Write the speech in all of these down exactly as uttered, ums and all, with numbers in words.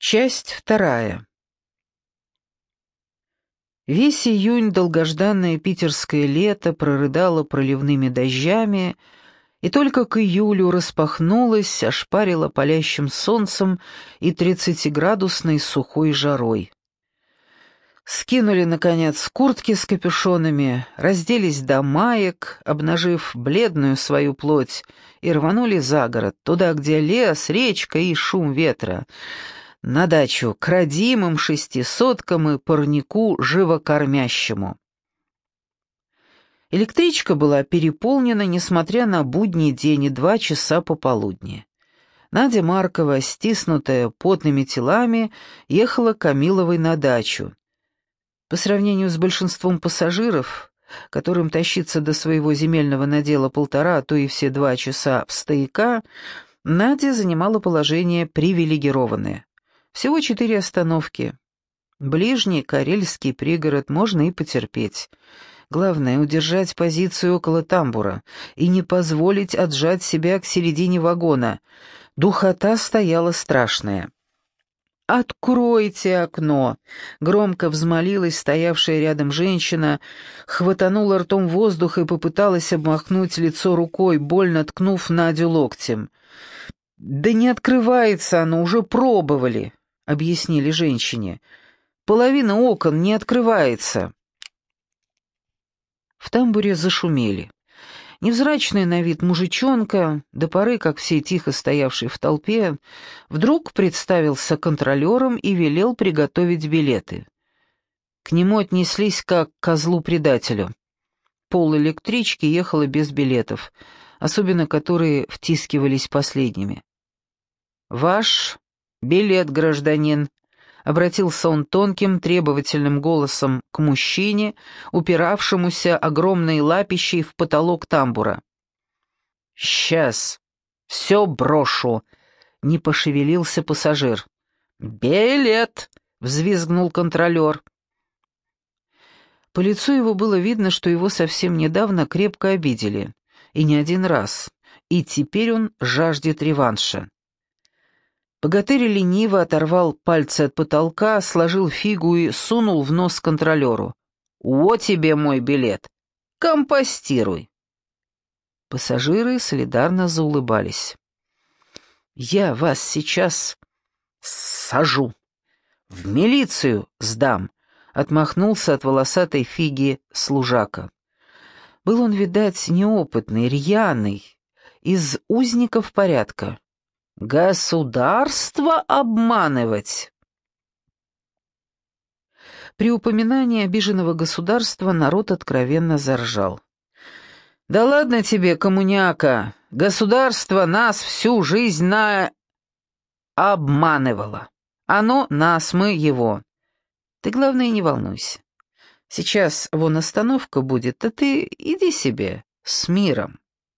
Часть вторая. Весь июнь долгожданное питерское лето прорыдало проливными дождями, и только к июлю распахнулось, ошпарило палящим солнцем и тридцатиградусной сухой жарой. Скинули, наконец, куртки с капюшонами, разделись до маек, обнажив бледную свою плоть, и рванули за город, туда, где лес, речка и шум ветра, на дачу к родимым шестисоткам и парнику живокормящему. Электричка была переполнена, несмотря на будний день и два часа пополудни. Надя Маркова, стиснутая потными телами, ехала к Камиловой на дачу. По сравнению с большинством пассажиров, которым тащиться до своего земельного надела полтора, а то и все два часа в стояка, Надя занимала положение привилегированное. Всего четыре остановки. Ближний карельский пригород можно и потерпеть. Главное — удержать позицию около тамбура и не позволить отжать себя к середине вагона. Духота стояла страшная. «Откройте окно!» — громко взмолилась стоявшая рядом женщина, хватанула ртом воздух и попыталась обмахнуть лицо рукой, больно ткнув Надю локтем. «Да не открывается оно, уже пробовали», — объяснили женщине. «Половина окон не открывается». В тамбуре зашумели. Невзрачный на вид мужичонка, до поры, как все тихо стоявший в толпе, вдруг представился контролером и велел приготовить билеты. К нему отнеслись как к козлу-предателю. Пол электрички ехала без билетов, особенно которые втискивались последними. «Ваш билет, гражданин», — обратился он тонким, требовательным голосом к мужчине, упиравшемуся огромной лапищей в потолок тамбура. «Сейчас все брошу», — не пошевелился пассажир. «Билет», — взвизгнул контролер. По лицу его было видно, что его совсем недавно крепко обидели, и не один раз, и теперь он жаждет реванша. Богатырь лениво оторвал пальцы от потолка, сложил фигу и сунул в нос контролеру. «Вот тебе мой билет. Компостируй». Пассажиры солидарно заулыбались. «Я вас сейчас сажу. В милицию сдам», — отмахнулся от волосатой фиги служака. Был он, видать, неопытный, рьяный, из узников порядка. «Государство обманывать!» При упоминании обиженного государства народ откровенно заржал. «Да ладно тебе, коммуняка! Государство нас всю жизнь на... обманывало. Оно нас, мы его. Ты, главное, не волнуйся. Сейчас вон остановка будет, а ты иди себе с миром».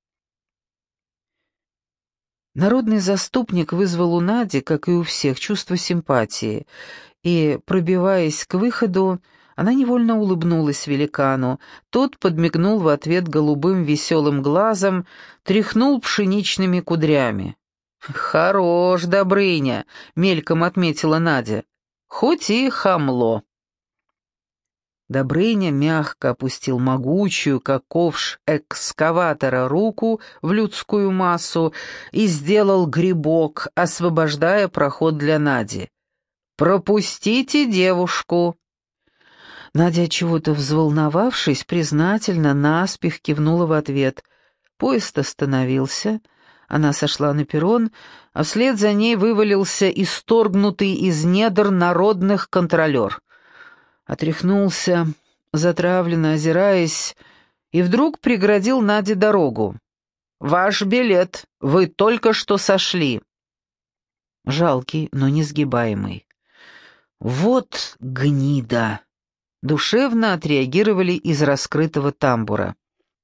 Народный заступник вызвал у Нади, как и у всех, чувство симпатии, и, пробиваясь к выходу, она невольно улыбнулась великану. Тот подмигнул в ответ голубым веселым глазом, тряхнул пшеничными кудрями. «Хорош, Добрыня», — мельком отметила Надя, — «хоть и хамло». Добрыня мягко опустил могучую, как ковш экскаватора, руку в людскую массу и сделал грибок, освобождая проход для Нади. «Пропустите девушку!» Надя, чего-то взволновавшись, признательно наспех кивнула в ответ. Поезд остановился, она сошла на перрон, а вслед за ней вывалился исторгнутый из недр народных контролер. Отряхнулся, затравленно озираясь, и вдруг преградил Наде дорогу. «Ваш билет, вы только что сошли». Жалкий, но несгибаемый. «Вот гнида!» — душевно отреагировали из раскрытого тамбура.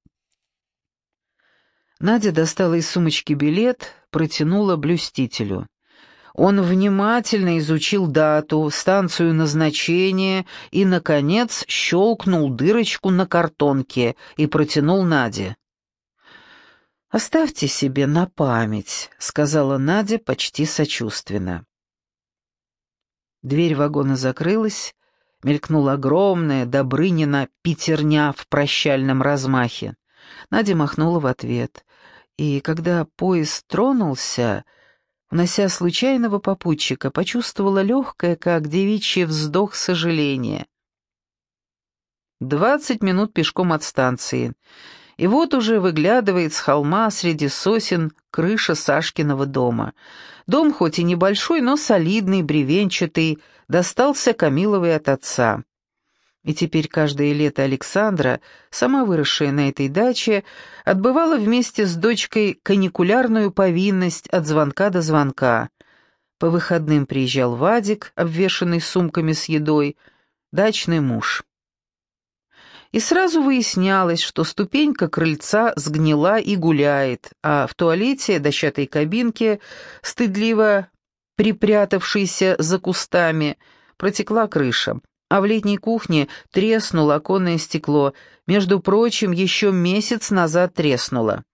Надя достала из сумочки билет, протянула блюстителю. Он внимательно изучил дату, станцию назначения и, наконец, щелкнул дырочку на картонке и протянул Наде. «Оставьте себе на память», — сказала Надя почти сочувственно. Дверь вагона закрылась, мелькнула огромная Добрынина пятерня в прощальном размахе. Надя махнула в ответ. И когда поезд тронулся, унося случайного попутчика, почувствовала легкое, как девичий вздох сожаления. Двадцать минут пешком от станции, и вот уже выглядывает с холма среди сосен крыша Сашкиного дома. Дом хоть и небольшой, но солидный, бревенчатый, достался Камиловой от отца. И теперь каждое лето Александра, сама выросшая на этой даче, отбывала вместе с дочкой каникулярную повинность от звонка до звонка. По выходным приезжал Вадик, обвешанный сумками с едой, дачный муж. И сразу выяснялось, что ступенька крыльца сгнила и гуляет, а в туалете дощатой кабинке, стыдливо припрятавшейся за кустами, протекла крыша. А в летней кухне треснуло оконное стекло, между прочим, еще месяц назад треснуло.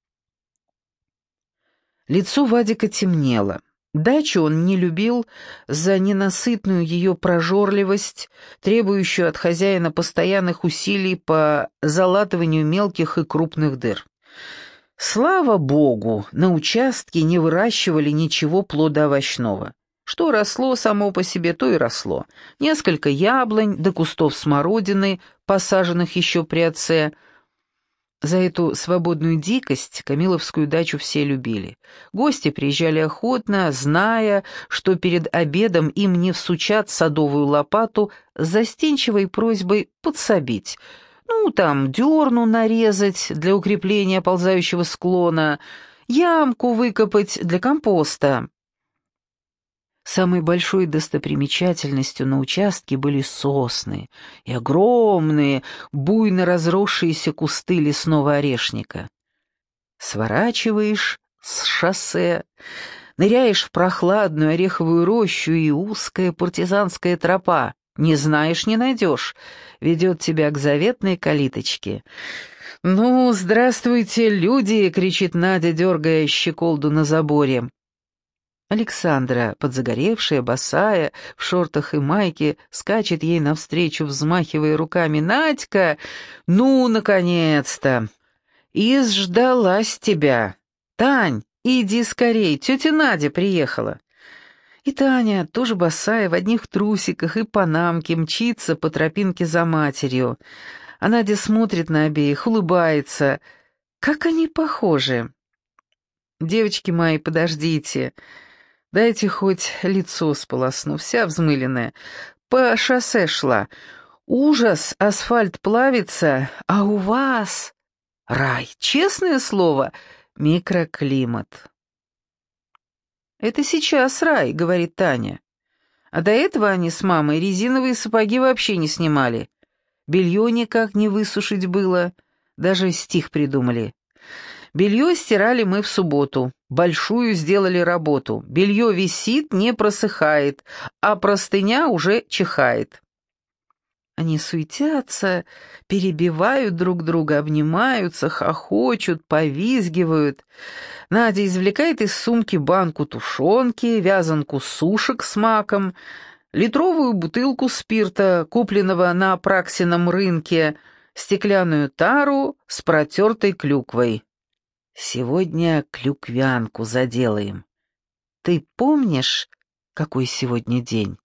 Лицо Вадика темнело. Дачу он не любил за ненасытную ее прожорливость, требующую от хозяина постоянных усилий по залатыванию мелких и крупных дыр. Слава богу, на участке не выращивали ничего плодоовощного. Что росло само по себе, то и росло. Несколько яблонь до кустов смородины, посаженных еще при отце. За эту свободную дикость Камиловскую дачу все любили. Гости приезжали охотно, зная, что перед обедом им не всучат садовую лопату с застенчивой просьбой подсобить. Ну, там, дерну нарезать для укрепления ползающего склона, ямку выкопать для компоста. Самой большой достопримечательностью на участке были сосны и огромные, буйно разросшиеся кусты лесного орешника. Сворачиваешь с шоссе, ныряешь в прохладную ореховую рощу, и узкая партизанская тропа, не знаешь, не найдешь, ведет тебя к заветной калиточке. «Ну, здравствуйте, люди!» — кричит Надя, дергая щеколду на заборе. Александра, подзагоревшая, босая, в шортах и майке, скачет ей навстречу, взмахивая руками. «Надька, ну, наконец-то! Изждалась тебя! Тань, иди скорей, тетя Надя приехала!» И Таня, тоже босая, в одних трусиках и панамке, мчится по тропинке за матерью. А Надя смотрит на обеих, улыбается. Как они похожи! «Девочки мои, подождите!» Дайте хоть лицо сполосну, вся взмыленная. По шоссе шла. Ужас, асфальт плавится, а у вас рай, честное слово, микроклимат. «Это сейчас рай», — говорит Таня. А до этого они с мамой резиновые сапоги вообще не снимали. Белье никак не высушить было, даже стих придумали. Белье стирали мы в субботу, большую сделали работу. Белье висит, не просыхает, а простыня уже чихает. Они суетятся, перебивают друг друга, обнимаются, хохочут, повизгивают. Надя извлекает из сумки банку тушенки, вязанку сушек с маком, литровую бутылку спирта, купленного на Апраксином рынке, стеклянную тару с протертой клюквой. «Сегодня клюквянку заделаем. Ты помнишь, какой сегодня день?»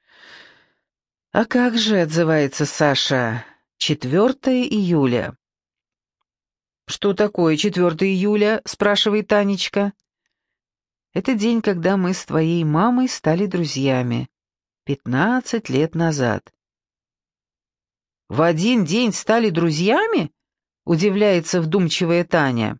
«А как же», — отзывается Саша, — четвёртое июля. «Что такое четвёртое июля?» — спрашивает Танечка. «Это день, когда мы с твоей мамой стали друзьями. Пятнадцать лет назад». «В один день стали друзьями?» — удивляется вдумчивая Таня.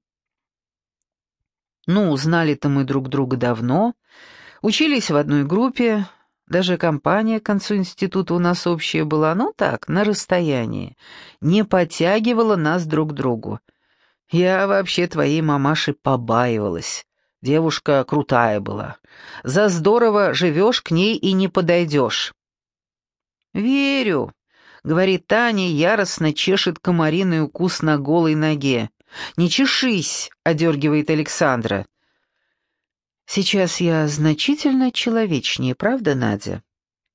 «Ну, знали-то мы друг друга давно, учились в одной группе, даже компания к концу института у нас общая была, ну так, на расстоянии, не подтягивала нас друг к другу. Я вообще твоей мамаши побаивалась, девушка крутая была, за здорово живешь, к ней и не подойдешь». «Верю», — говорит Таня, яростно чешет комариный укус на голой ноге. «Не чешись», — одергивает Александра. «Сейчас я значительно человечнее, правда, Надя?»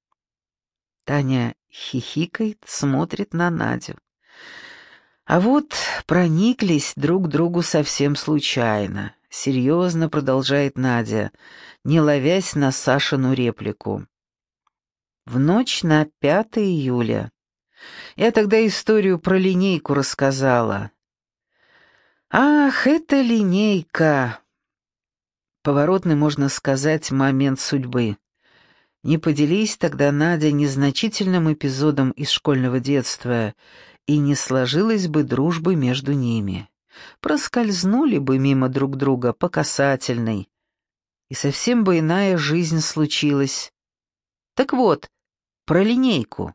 Таня хихикает, смотрит на Надю. А вот прониклись друг к другу совсем случайно. Серьезно продолжает Надя, не ловясь на Сашину реплику. В ночь на пятое июля. Я тогда историю про линейку рассказала. Ах, эта линейка! Поворотный, можно сказать, момент судьбы. Не поделись тогда Надя незначительным эпизодом из школьного детства, и не сложилась бы дружбы между ними. Проскользнули бы мимо друг друга по касательной, и совсем бы иная жизнь случилась. Так вот, про линейку.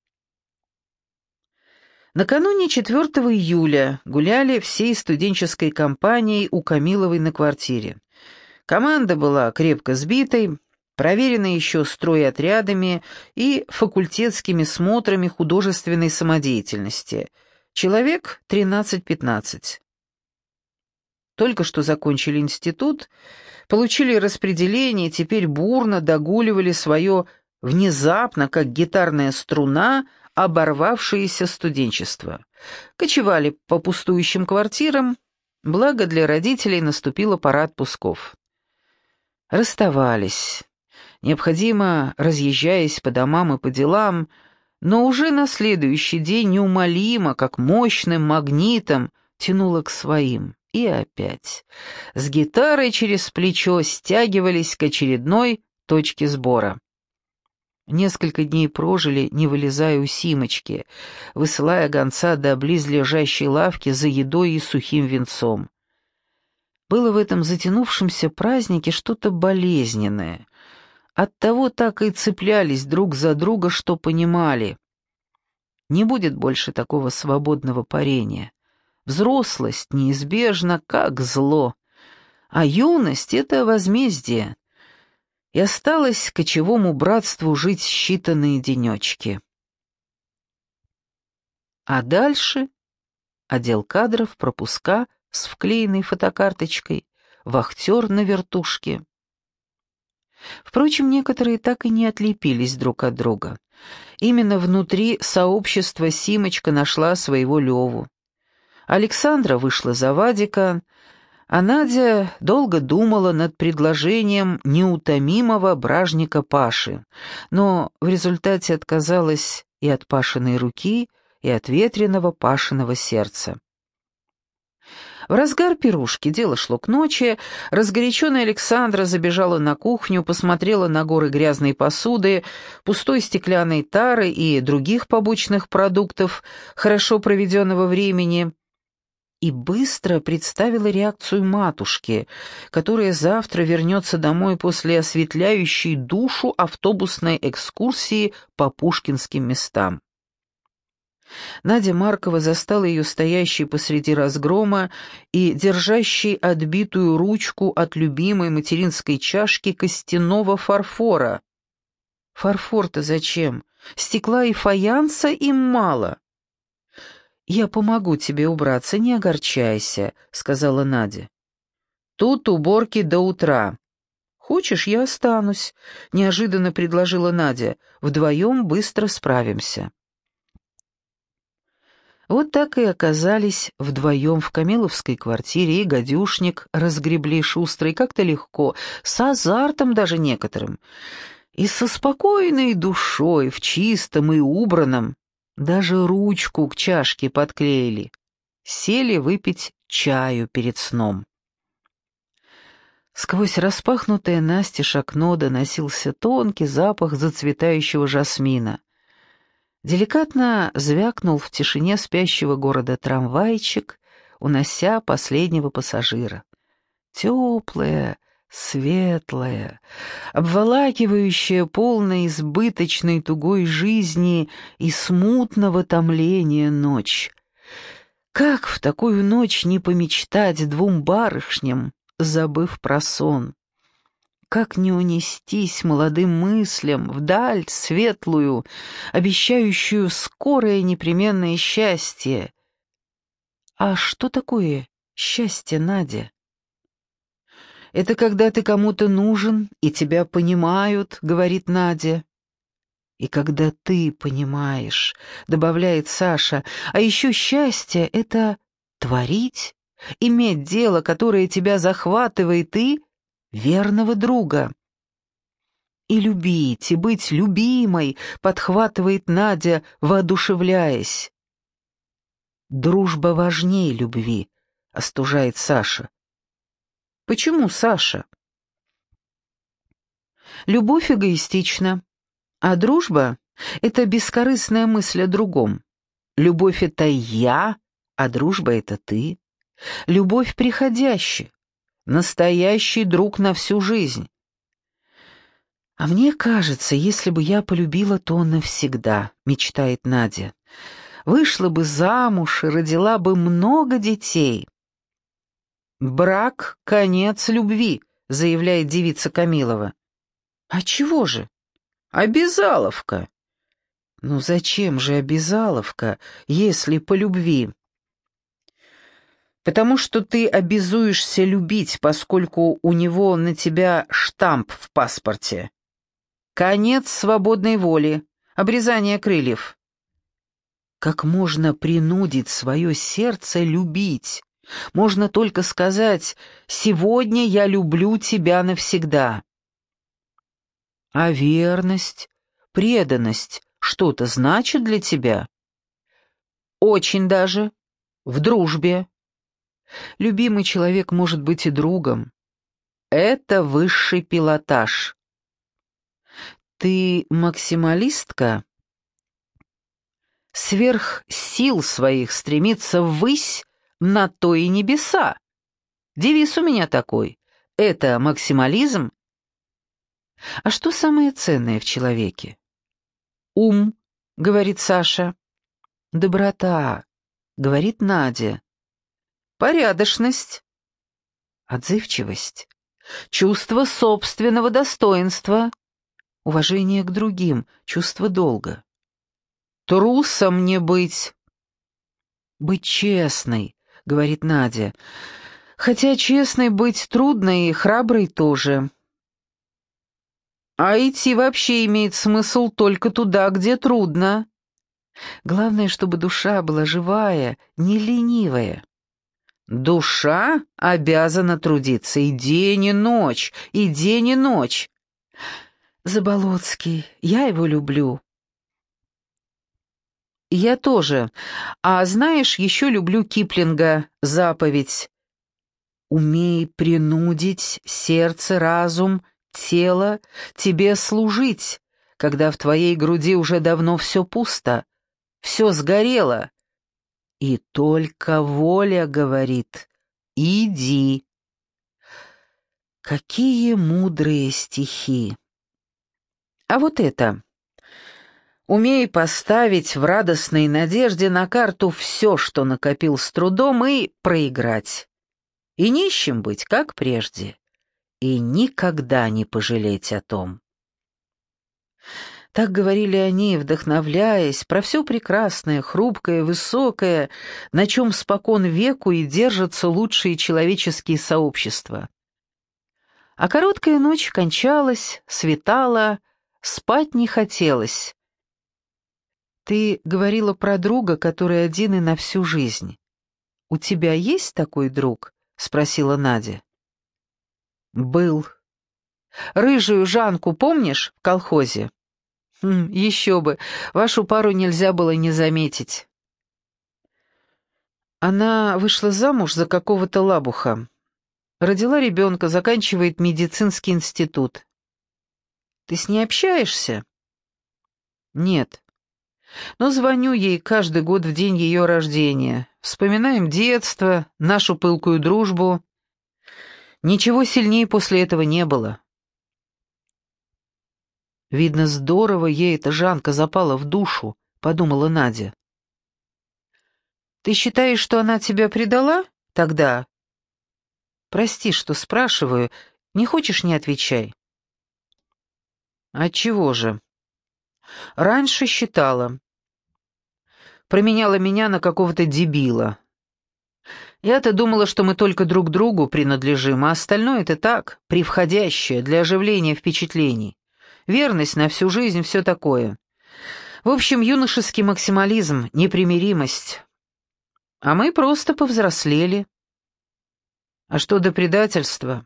Накануне четвёртого июля гуляли всей студенческой компанией у Камиловой на квартире. Команда была крепко сбитой, проверена еще стройотрядами и факультетскими смотрами художественной самодеятельности. Человек тринадцать-пятнадцать. Только что закончили институт, получили распределение, теперь бурно догуливали свое внезапно, как гитарная струна, оборвавшееся студенчество. Кочевали по пустующим квартирам, благо для родителей наступила пора отпусков. Расставались, необходимо разъезжаясь по домам и по делам, но уже на следующий день неумолимо, как мощным магнитом, тянуло к своим. И опять с гитарой через плечо стягивались к очередной точке сбора. Несколько дней прожили, не вылезая у Симочки, высылая гонца до близлежащей лавки за едой и сухим винцом. Было в этом затянувшемся празднике что-то болезненное. Оттого так и цеплялись друг за друга, что понимали. Не будет больше такого свободного парения. Взрослость неизбежна, как зло, а юность — это возмездие. И осталось кочевому братству жить считанные денечки. А дальше отдел кадров, пропуска с вклеенной фотокарточкой, вахтер на вертушке. Впрочем, некоторые так и не отлепились друг от друга. Именно внутри сообщества Симочка нашла своего Леву. Александра вышла за Вадика, а Надя долго думала над предложением неутомимого бражника Паши, но в результате отказалась и от Пашиной руки, и от ветреного Пашиного сердца. В разгар пирушки, дело шло к ночи, разгоряченная Александра забежала на кухню, посмотрела на горы грязной посуды, пустой стеклянной тары и других побочных продуктов хорошо проведенного времени, и быстро представила реакцию матушки, которая завтра вернется домой после осветляющей душу автобусной экскурсии по пушкинским местам. Надя Маркова застала ее стоящей посреди разгрома и держащей отбитую ручку от любимой материнской чашки костяного фарфора. Фарфор-то зачем? Стекла и фаянса им мало. «Я помогу тебе убраться, не огорчайся», — сказала Надя. «Тут уборки до утра». «Хочешь, я останусь», — неожиданно предложила Надя. «Вдвоем быстро справимся». Вот так и оказались вдвоем в Камиловской квартире, и гадюшник разгребли шустрый, как-то легко, с азартом даже некоторым, и со спокойной душой, в чистом и убранном. Даже ручку к чашке подклеили. Сели выпить чаю перед сном. Сквозь распахнутое настежь окно доносился тонкий запах зацветающего жасмина. Деликатно звякнул в тишине спящего города трамвайчик, унося последнего пассажира. Теплая, светлая, обволакивающая, полная избыточной тугой жизни и смутного томления ночь. Как в такую ночь не помечтать двум барышням, забыв про сон? Как не унестись молодым мыслям вдаль светлую, обещающую скорое непременное счастье? А что такое счастье, Надя? «Это когда ты кому-то нужен, и тебя понимают», — говорит Надя. И когда ты понимаешь, добавляет Саша, а еще счастье — это творить, иметь дело, которое тебя захватывает, и верного друга. И любить, и быть любимой, подхватывает Надя, воодушевляясь. Дружба важнее любви, остужает Саша. Почему, Саша? Любовь эгоистична, а дружба — это бескорыстная мысль о другом. Любовь — это я, а дружба — это ты. Любовь приходящая, настоящий друг на всю жизнь. А мне кажется, если бы я полюбила, то навсегда, мечтает Надя. Вышла бы замуж и родила бы много детей. Брак — конец любви, заявляет девица Камилова. А чего же? Обязаловка. Ну зачем же обязаловка, если по любви? Потому что ты обязуешься любить, поскольку у него на тебя штамп в паспорте. Конец свободной воли, обрезание крыльев. Как можно принудить свое сердце любить? Можно только сказать: «Сегодня я люблю тебя навсегда». А верность, преданность что-то значит для тебя? Очень даже. В дружбе. Любимый человек может быть и другом. Это высший пилотаж. Ты максималистка? Сверх сил своих стремиться ввысь, на то и небеса. Девиз у меня такой. Это максимализм. А что самое ценное в человеке? Ум, говорит Саша. Доброта, говорит Надя. Порядочность, отзывчивость, чувство собственного достоинства, уважение к другим, чувство долга. Трусом не быть. Быть честной, говорит Надя. Хотя честной быть трудно и храброй тоже. А идти вообще имеет смысл только туда, где трудно. Главное, чтобы душа была живая, не ленивая. Душа обязана трудиться и день, и ночь, и день, и ночь. Заболоцкий, я его люблю. Я тоже. А знаешь, еще люблю Киплинга, заповедь. Умей принудить сердце, разум, тело тебе служить, когда в твоей груди уже давно все пусто, все сгорело. И только воля говорит: иди. Какие мудрые стихи. А вот это. Умей поставить в радостной надежде на карту все, что накопил с трудом, и проиграть. И нищим быть, как прежде. И никогда не пожалеть о том. Так говорили они, вдохновляясь, про все прекрасное, хрупкое, высокое, на чем спокон веку и держатся лучшие человеческие сообщества. А короткая ночь кончалась, светала, спать не хотелось. Ты говорила про друга, который один и на всю жизнь. «У тебя есть такой друг?» — спросила Надя. «Был. Рыжую Жанку помнишь в колхозе?» Хм, «Еще бы, вашу пару нельзя было не заметить». Она вышла замуж за какого-то лабуха. Родила ребенка, заканчивает медицинский институт. «Ты с ней общаешься?» «Нет. Но звоню ей каждый год в день ее рождения. Вспоминаем детство, нашу пылкую дружбу. Ничего сильнее после этого не было». «Видно, здорово ей эта Жанка запала в душу», — подумала Надя. «Ты считаешь, что она тебя предала тогда?» «Прости, что спрашиваю. Не хочешь — не отвечай». «Отчего же?» «Раньше считала. Променяла меня на какого-то дебила. Я-то думала, что мы только друг другу принадлежим, а остальное — это так, превходящее, для оживления впечатлений. Верность на всю жизнь, все такое. В общем, юношеский максимализм, непримиримость. А мы просто повзрослели. А что до предательства?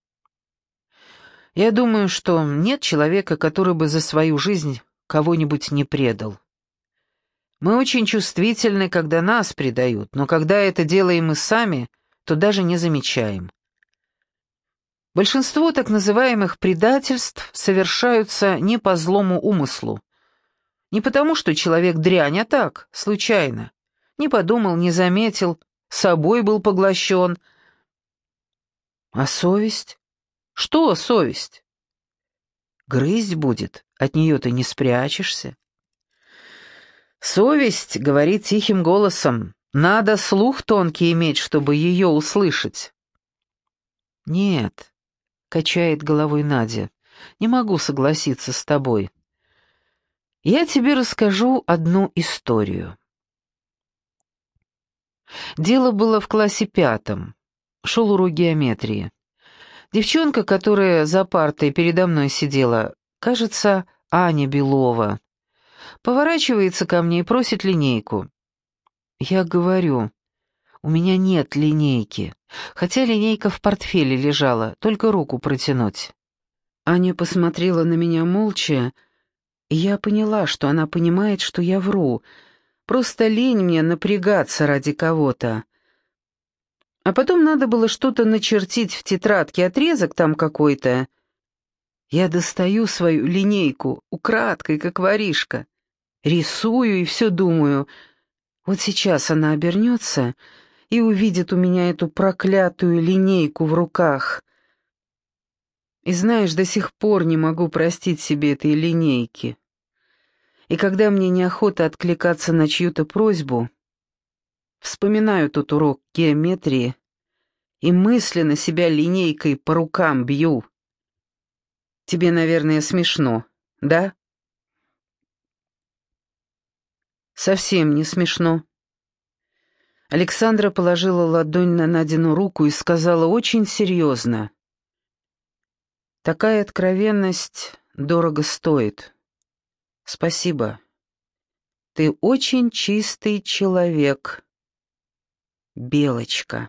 Я думаю, что нет человека, который бы за свою жизнь кого-нибудь не предал. Мы очень чувствительны, когда нас предают, но когда это делаем мы сами, то даже не замечаем. Большинство так называемых предательств совершаются не по злому умыслу. Не потому, что человек дрянь, а так, случайно. Не подумал, не заметил, собой был поглощен. А совесть? Что совесть? Грызть будет, от нее ты не спрячешься. Совесть говорит тихим голосом. Надо слух тонкий иметь, чтобы ее услышать. Нет, качает головой Надя, не могу согласиться с тобой. Я тебе расскажу одну историю. Дело было в классе пятом. Шел урок геометрии. Девчонка, которая за партой передо мной сидела, кажется, Аня Белова, поворачивается ко мне и просит линейку. Я говорю, у меня нет линейки, хотя линейка в портфеле лежала, только руку протянуть. Аня посмотрела на меня молча, и я поняла, что она понимает, что я вру, просто лень мне напрягаться ради кого-то. А потом надо было что-то начертить в тетрадке, отрезок там какой-то. Я достаю свою линейку, украдкой, как воришка. Рисую и все думаю. Вот сейчас она обернется и увидит у меня эту проклятую линейку в руках. И знаешь, до сих пор не могу простить себе этой линейки. И когда мне неохота откликаться на чью-то просьбу, вспоминаю тот урок геометрии и мысленно себя линейкой по рукам бью. Тебе, наверное, смешно, да? Совсем не смешно. Александра положила ладонь на Надину руку и сказала очень серьезно. Такая откровенность дорого стоит. Спасибо. Ты очень чистый человек, Белочка.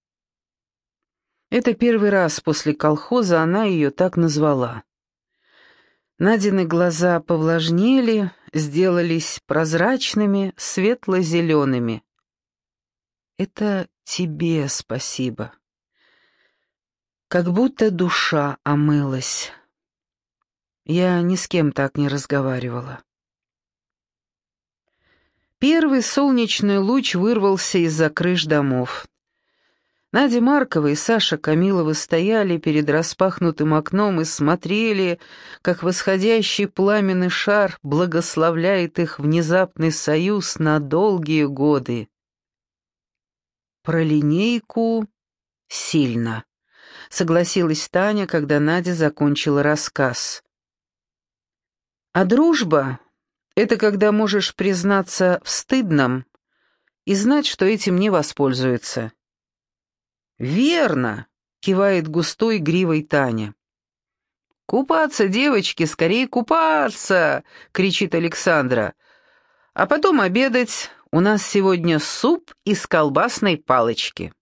Это первый раз после колхоза она ее так назвала. Надины глаза повлажнели, сделались прозрачными, светло-зелеными. Это тебе спасибо. Как будто душа омылась. Я ни с кем так не разговаривала. Первый солнечный луч вырвался из-за крыш домов. Надя Маркова и Саша Камилова стояли перед распахнутым окном и смотрели, как восходящий пламенный шар благословляет их внезапный союз на долгие годы. Про линейку сильно, согласилась Таня, когда Надя закончила рассказ. А дружба — это когда можешь признаться в стыдном и знать, что этим не воспользуются. «Верно!» — кивает густой гривой Таня. «Купаться, девочки, скорее купаться!» — кричит Александра. «А потом обедать. У нас сегодня суп из колбасной палочки».